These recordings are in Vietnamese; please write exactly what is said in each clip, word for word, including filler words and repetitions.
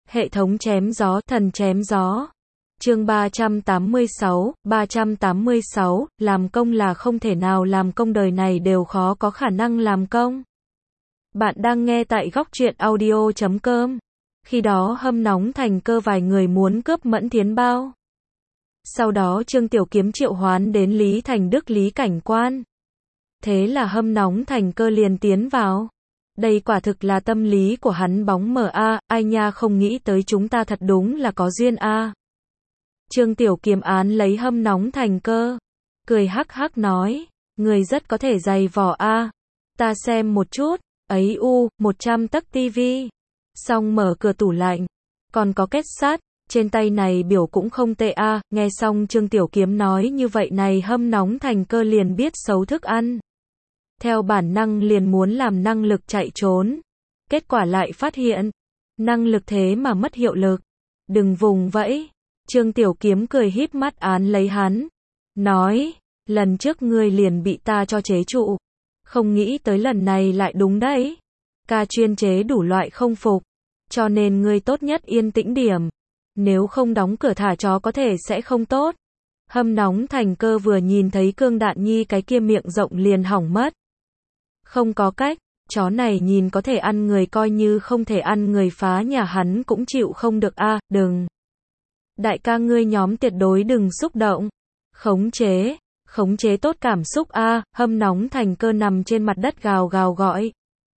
Hệ thống chém gió, thần chém gió. Chương ba trăm tám mươi sáu, ba trăm tám mươi sáu, làm công là không thể nào làm công, đời này đều khó có khả năng làm công. Bạn đang nghe tại góc truyện audio chấm com. Khi đó hâm nóng thành cơ vài người muốn cướp Mẫn Thiến Bao. Sau đó Trương Tiểu Kiếm triệu hoán đến Lý Thành Đức Lý cảnh quan. Thế là hâm nóng thành cơ liền tiến vào. Đây quả thực là tâm lý của hắn bóng mờ a, ai nha, không nghĩ tới chúng ta thật đúng là có duyên a. Trương Tiểu Kiếm án lấy hâm nóng thành cơ, cười hắc hắc nói, người rất có thể dày vò a. Ta xem một chút, ấy u, một trăm tấc tivi. Xong mở cửa tủ lạnh, còn có kết sắt, trên tay này biểu cũng không tệ a. Nghe xong Trương Tiểu Kiếm nói như vậy này, hâm nóng thành cơ liền biết xấu thức ăn. Theo bản năng liền muốn làm năng lực chạy trốn. Kết quả lại phát hiện, năng lực thế mà mất hiệu lực. Đừng vùng vẫy. Trương Tiểu Kiếm cười híp mắt án lấy hắn. Nói, lần trước ngươi liền bị ta cho chế trụ. Không nghĩ tới lần này lại đúng đấy. Ca chuyên chế đủ loại không phục. Cho nên ngươi tốt nhất yên tĩnh điểm. Nếu không đóng cửa thả chó có thể sẽ không tốt. Hâm nóng thành cơ vừa nhìn thấy Cương Đạn Nhi cái kia miệng rộng liền hỏng mất. Không có cách, chó này nhìn có thể ăn người, coi như không thể ăn người phá nhà hắn cũng chịu không được a. Đừng. Đại ca ngươi nhóm tuyệt đối đừng xúc động. Khống chế, khống chế tốt cảm xúc a. Hâm nóng thành cơ nằm trên mặt đất gào gào gọi.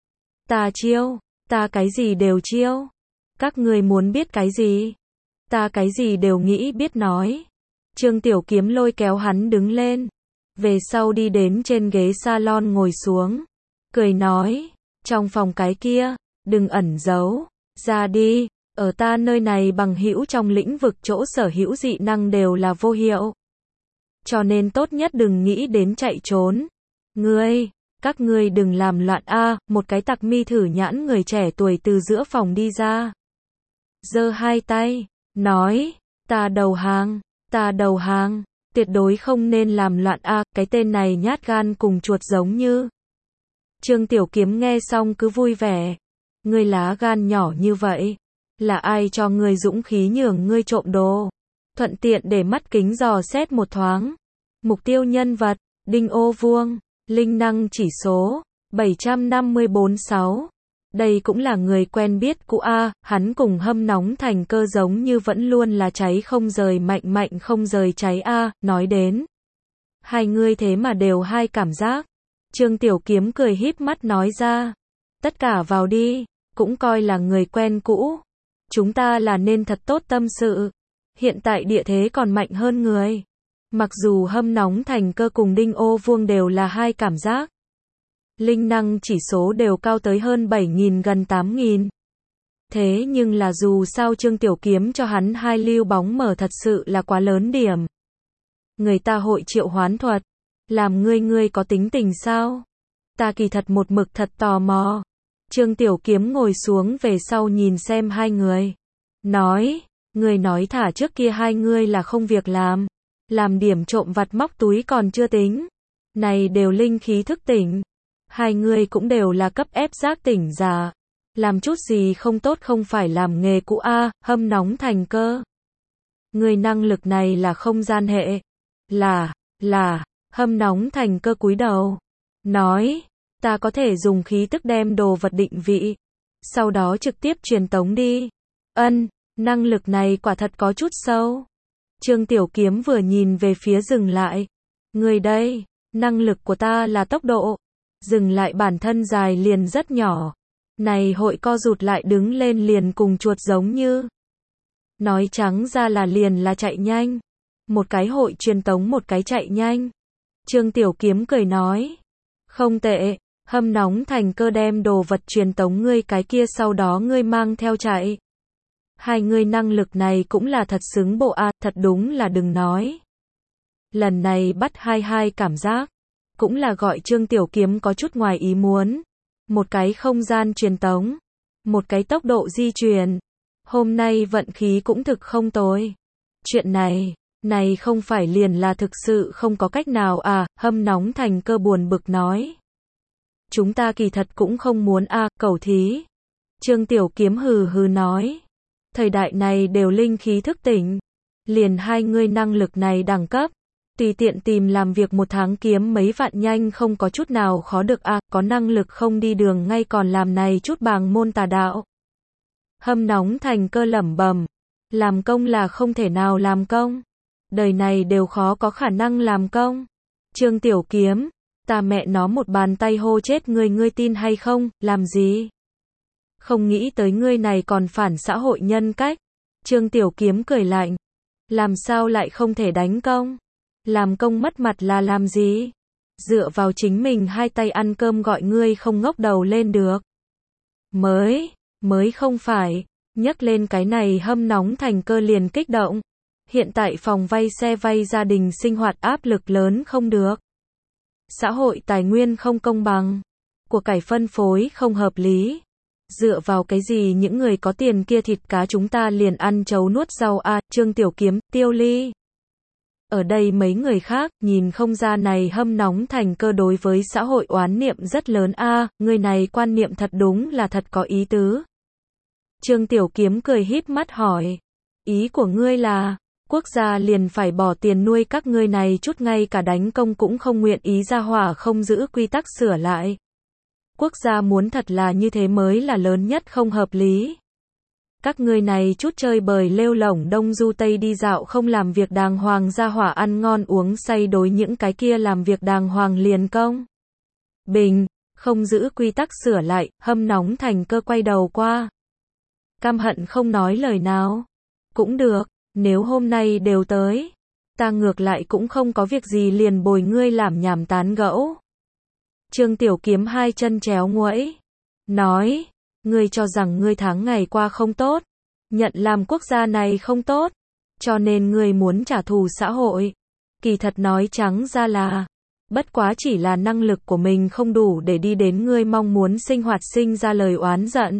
Ta chiêu, ta cái gì đều chiêu. Các ngươi muốn biết cái gì? Ta cái gì đều nghĩ biết nói. Trương Tiểu Kiếm lôi kéo hắn đứng lên. Về sau đi đến trên ghế salon ngồi xuống. Cười nói, trong phòng cái kia, đừng ẩn giấu, ra đi, ở ta nơi này bằng hữu trong lĩnh vực chỗ sở hữu dị năng đều là vô hiệu. Cho nên tốt nhất đừng nghĩ đến chạy trốn. Ngươi, các ngươi đừng làm loạn a. Một cái tặc mi thử nhãn người trẻ tuổi từ giữa phòng đi ra. Giơ hai tay, nói, ta đầu hàng, ta đầu hàng, tuyệt đối không nên làm loạn a. Cái tên này nhát gan cùng chuột giống như. Trương Tiểu Kiếm nghe xong cứ vui vẻ. Ngươi lá gan nhỏ như vậy, là ai cho ngươi dũng khí nhường ngươi trộm đồ? Thuận tiện để mắt kính dò xét một thoáng. Mục tiêu nhân vật, Đinh Ô Vuông, linh năng chỉ số, bảy trăm năm mươi bốn sáu. Đây cũng là người quen biết cũ a, hắn cùng hâm nóng thành cơ giống như vẫn luôn là cháy không rời, mạnh mạnh không rời cháy a. Nói đến, hai người thế mà đều hai cảm giác. Trương Tiểu Kiếm cười híp mắt nói ra, tất cả vào đi, cũng coi là người quen cũ. Chúng ta là nên thật tốt tâm sự. Hiện tại địa thế còn mạnh hơn người. Mặc dù hâm nóng thành cơ cùng Đinh Ô Vuông đều là hai cảm giác. Linh năng chỉ số đều cao tới hơn bảy nghìn, gần tám nghìn. Thế nhưng là dù sao Trương Tiểu Kiếm cho hắn hai lưu bóng mở thật sự là quá lớn điểm. Người ta hội triệu hoán thuật. Làm ngươi ngươi có tính tình sao? Ta kỳ thật một mực thật tò mò. Trương Tiểu Kiếm ngồi xuống về sau nhìn xem hai người. Nói, ngươi nói thả trước kia hai ngươi là không việc làm. Làm điểm trộm vặt móc túi còn chưa tính. Này đều linh khí thức tỉnh. Hai ngươi cũng đều là cấp ép giác tỉnh giả. Làm chút gì không tốt không phải làm nghề cũ a. Hâm nóng thành cơ. Ngươi năng lực này là không gian hệ. Là, là. Hâm nóng thành cơ cúi đầu. Nói, ta có thể dùng khí tức đem đồ vật định vị. Sau đó trực tiếp truyền tống đi. Ân, năng lực này quả thật có chút sâu. Trương Tiểu Kiếm vừa nhìn về phía dừng lại. Người đây, năng lực của ta là tốc độ. Dừng lại bản thân dài liền rất nhỏ. Này hội co rụt lại đứng lên liền cùng chuột giống như. Nói trắng ra là liền là chạy nhanh. Một cái hội truyền tống, một cái chạy nhanh. Trương Tiểu Kiếm cười nói, không tệ, hâm nóng thành cơ đem đồ vật truyền tống ngươi cái kia, sau đó ngươi mang theo chạy. Hai ngươi năng lực này cũng là thật xứng bộ a, thật đúng là đừng nói. Lần này bắt hai hai cảm giác, cũng là gọi Trương Tiểu Kiếm có chút ngoài ý muốn. Một cái không gian truyền tống, một cái tốc độ di chuyển. Hôm nay vận khí cũng thực không tồi. Chuyện này, này không phải liền là thực sự không có cách nào à, hâm nóng thành cơ buồn bực nói. Chúng ta kỳ thật cũng không muốn a, à, cẩu thí. Trương Tiểu Kiếm hừ hừ nói. Thời đại này đều linh khí thức tỉnh. Liền hai ngươi năng lực này đẳng cấp. Tùy tiện tìm làm việc một tháng kiếm mấy vạn nhanh không có chút nào khó được a, à, có năng lực không đi đường ngay còn làm này chút bàng môn tà đạo. Hâm Nóng Thành Cơ lẩm bẩm, làm công là không thể nào làm công. Đời này đều khó có khả năng làm công. Trương Tiểu Kiếm, ta mẹ nó một bàn tay hô chết ngươi, ngươi tin hay không, làm gì? Không nghĩ tới ngươi này còn phản xã hội nhân cách. Trương Tiểu Kiếm cười lạnh, làm sao lại không thể đánh công? Làm công mất mặt là làm gì? Dựa vào chính mình hai tay ăn cơm gọi ngươi không ngóc đầu lên được. Mới, mới không phải, nhắc lên cái này Hâm Nóng Thành Cơ liền kích động. Hiện tại phòng vay xe vay gia đình sinh hoạt áp lực lớn không được. Xã hội tài nguyên không công bằng. Của cải phân phối không hợp lý. Dựa vào cái gì những người có tiền kia thịt cá chúng ta liền ăn chấu nuốt rau a, à, Trương Tiểu Kiếm, Tiêu Ly. Ở đây mấy người khác, nhìn không ra này Hâm Nóng Thành Cơ đối với xã hội oán niệm rất lớn a, à, người này quan niệm thật đúng là thật có ý tứ. Trương Tiểu Kiếm cười híp mắt hỏi, ý của ngươi là, quốc gia liền phải bỏ tiền nuôi các ngươi này chút ngay cả đánh công cũng không nguyện ý ra hỏa không giữ quy tắc sửa lại. Quốc gia muốn thật là như thế mới là lớn nhất không hợp lý. Các ngươi này chút chơi bời lêu lổng đông du tây đi dạo không làm việc đàng hoàng ra hỏa ăn ngon uống say đối những cái kia làm việc đàng hoàng liền công. Bình, không giữ quy tắc sửa lại, Hâm Nóng Thành Cơ quay đầu qua. Cam hận không nói lời nào. Cũng được, nếu hôm nay đều tới, ta ngược lại cũng không có việc gì liền bồi ngươi làm nhảm tán gẫu. Trương Tiểu Kiếm hai chân chéo nguẫy, nói, ngươi cho rằng ngươi tháng ngày qua không tốt, nhận làm quốc gia này không tốt, cho nên ngươi muốn trả thù xã hội. Kỳ thật nói trắng ra là, bất quá chỉ là năng lực của mình không đủ để đi đến ngươi mong muốn sinh hoạt sinh ra lời oán giận.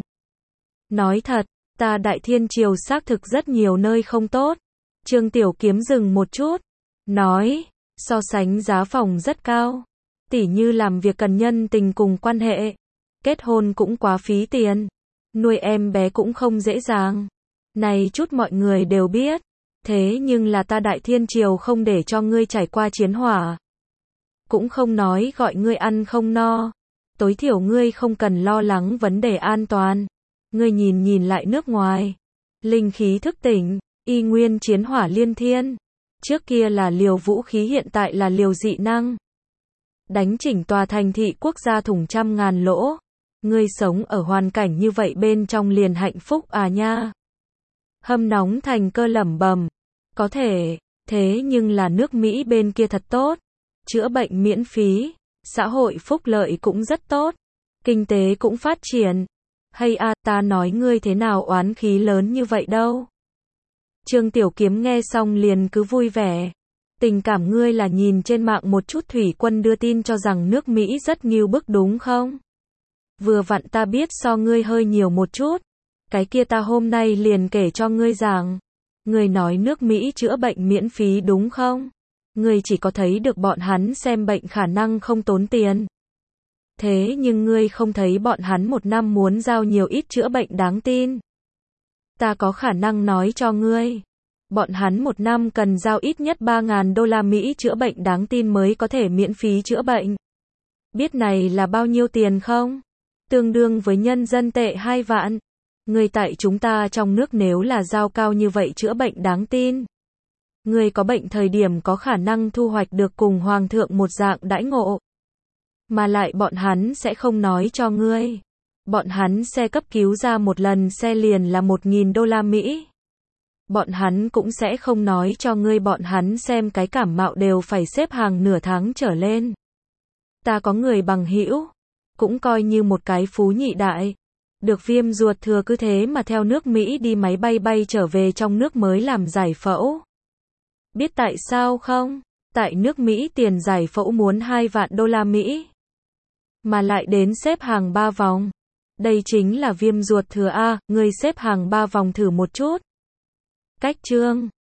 Nói thật, ta Đại Thiên Triều xác thực rất nhiều nơi không tốt. Trương Tiểu Kiếm dừng một chút, nói, so sánh giá phòng rất cao. Tỉ như làm việc cần nhân tình cùng quan hệ. Kết hôn cũng quá phí tiền. Nuôi em bé cũng không dễ dàng. Này chút mọi người đều biết. Thế nhưng là ta Đại Thiên Triều không để cho ngươi trải qua chiến hỏa. Cũng không nói gọi ngươi ăn không no. Tối thiểu ngươi không cần lo lắng vấn đề an toàn. Ngươi nhìn nhìn lại nước ngoài. Linh khí thức tỉnh, y nguyên chiến hỏa liên thiên. Trước kia là liều vũ khí hiện tại là liều dị năng. Đánh chỉnh tòa thành thị quốc gia thủng trăm ngàn lỗ. Ngươi sống ở hoàn cảnh như vậy bên trong liền hạnh phúc à nha. Hâm Nóng Thành Cơ lẩm bẩm. Có thể, thế nhưng là nước Mỹ bên kia thật tốt. Chữa bệnh miễn phí, xã hội phúc lợi cũng rất tốt. Kinh tế cũng phát triển. Hay à, ta nói ngươi thế nào oán khí lớn như vậy đâu. Trương Tiểu Kiếm nghe xong liền cứ vui vẻ. Tình cảm ngươi là nhìn trên mạng một chút thủy quân đưa tin cho rằng nước Mỹ rất nghiêu bức đúng không? Vừa vặn ta biết so ngươi hơi nhiều một chút. Cái kia ta hôm nay liền kể cho ngươi rằng. Ngươi nói nước Mỹ chữa bệnh miễn phí đúng không? Ngươi chỉ có thấy được bọn hắn xem bệnh khả năng không tốn tiền. Thế nhưng ngươi không thấy bọn hắn một năm muốn giao nhiều ít chữa bệnh đáng tin. Ta có khả năng nói cho ngươi. Bọn hắn một năm cần giao ít nhất ba nghìn đô la Mỹ chữa bệnh đáng tin mới có thể miễn phí chữa bệnh. Biết này là bao nhiêu tiền không? Tương đương với nhân dân tệ hai vạn. Người tại chúng ta trong nước nếu là giao cao như vậy chữa bệnh đáng tin. Người có bệnh thời điểm có khả năng thu hoạch được cùng hoàng thượng một dạng đãi ngộ. Mà lại bọn hắn sẽ không nói cho ngươi. Bọn hắn xe cấp cứu ra một lần xe liền là một nghìn đô la Mỹ. Bọn hắn cũng sẽ không nói cho ngươi bọn hắn xem cái cảm mạo đều phải xếp hàng nửa tháng trở lên. Ta có người bằng hữu, cũng coi như một cái phú nhị đại. Được viêm ruột thừa cứ thế mà theo nước Mỹ đi máy bay bay trở về trong nước mới làm giải phẫu. Biết tại sao không? Tại nước Mỹ tiền giải phẫu muốn hai vạn đô la Mỹ. Mà lại đến xếp hàng ba vòng. Đây chính là viêm ruột thừa A, ngươi xếp hàng ba vòng thử một chút. Cách chương